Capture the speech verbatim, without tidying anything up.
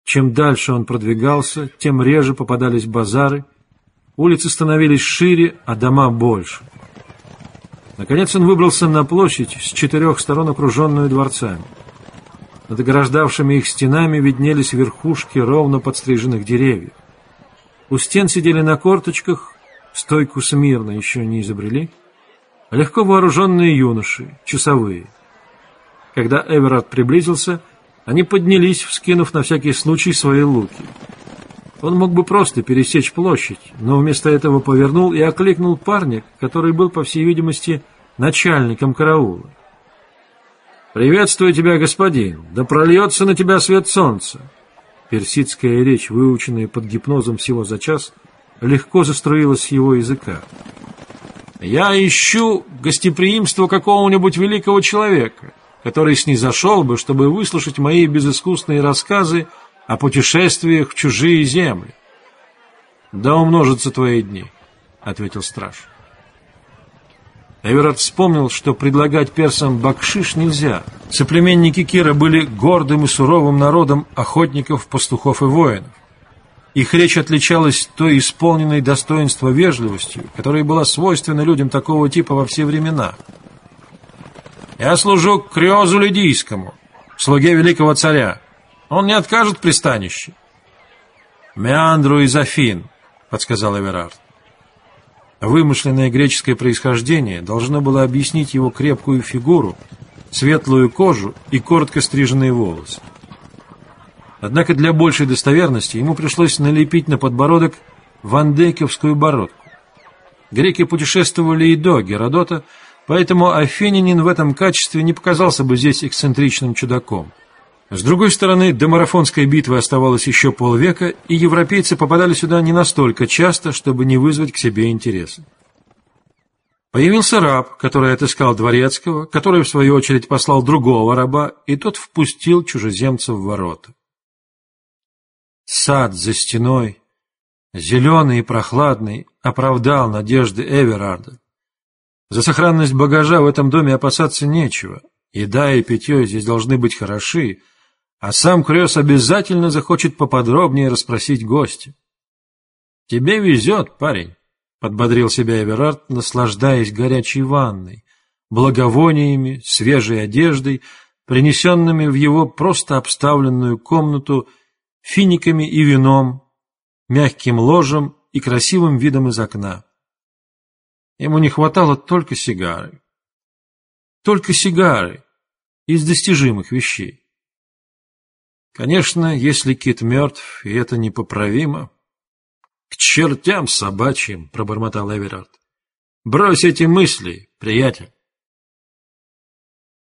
Чем дальше он продвигался, тем реже попадались базары, улицы становились шире, а дома больше. Наконец он выбрался на площадь, с четырех сторон окруженную дворцами. Над ограждавшими их стенами виднелись верхушки ровно подстриженных деревьев. У стен сидели на корточках, стойку смирно еще не изобрели, легко вооруженные юноши, часовые. Когда Эверард приблизился, они поднялись, вскинув на всякий случай свои луки. Он мог бы просто пересечь площадь, но вместо этого повернул и окликнул парня, который был, по всей видимости, начальником караула. «Приветствую тебя, господин! Да прольется на тебя свет солнца!» Персидская речь, выученная под гипнозом всего за час, легко заструилась с его языка. «Я ищу гостеприимство какого-нибудь великого человека, который снизошел бы, чтобы выслушать мои безыскусные рассказы о путешествиях в чужие земли». «Да умножатся твои дни», — ответил страж. Эверард вспомнил, что предлагать персам бакшиш нельзя. Соплеменники Кира были гордым и суровым народом охотников, пастухов и воинов. Их речь отличалась той исполненной достоинства вежливостью, которая была свойственна людям такого типа во все времена. «Я служу Криозу Лидийскому, слуге великого царя. Он не откажет пристанище». «Меандру из Афин», — подсказал Эверард. Вымышленное греческое происхождение должно было объяснить его крепкую фигуру, светлую кожу и коротко стриженные волосы. Однако для большей достоверности ему пришлось налепить на подбородок вандейковскую бородку. Греки путешествовали и до Геродота, поэтому афинянин в этом качестве не показался бы здесь эксцентричным чудаком. С другой стороны, до Марафонской битвы оставалось еще полвека, и европейцы попадали сюда не настолько часто, чтобы не вызвать к себе интереса. Появился раб, который отыскал дворецкого, который, в свою очередь, послал другого раба, и тот впустил чужеземца в ворота. Сад за стеной, зеленый и прохладный, оправдал надежды Эверарда. За сохранность багажа в этом доме опасаться нечего. Еда и питье здесь должны быть хороши, а сам Криос обязательно захочет поподробнее расспросить гостя. «Тебе везет, парень», — подбодрил себя Эверард, наслаждаясь горячей ванной, благовониями, свежей одеждой, принесенными в его просто обставленную комнату финиками и вином, мягким ложем и красивым видом из окна. Ему не хватало только сигары. Только сигары из достижимых вещей. Конечно, если Кит мертв, и это непоправимо. — К чертям собачьим, — пробормотал Эверард. — Брось эти мысли, приятель.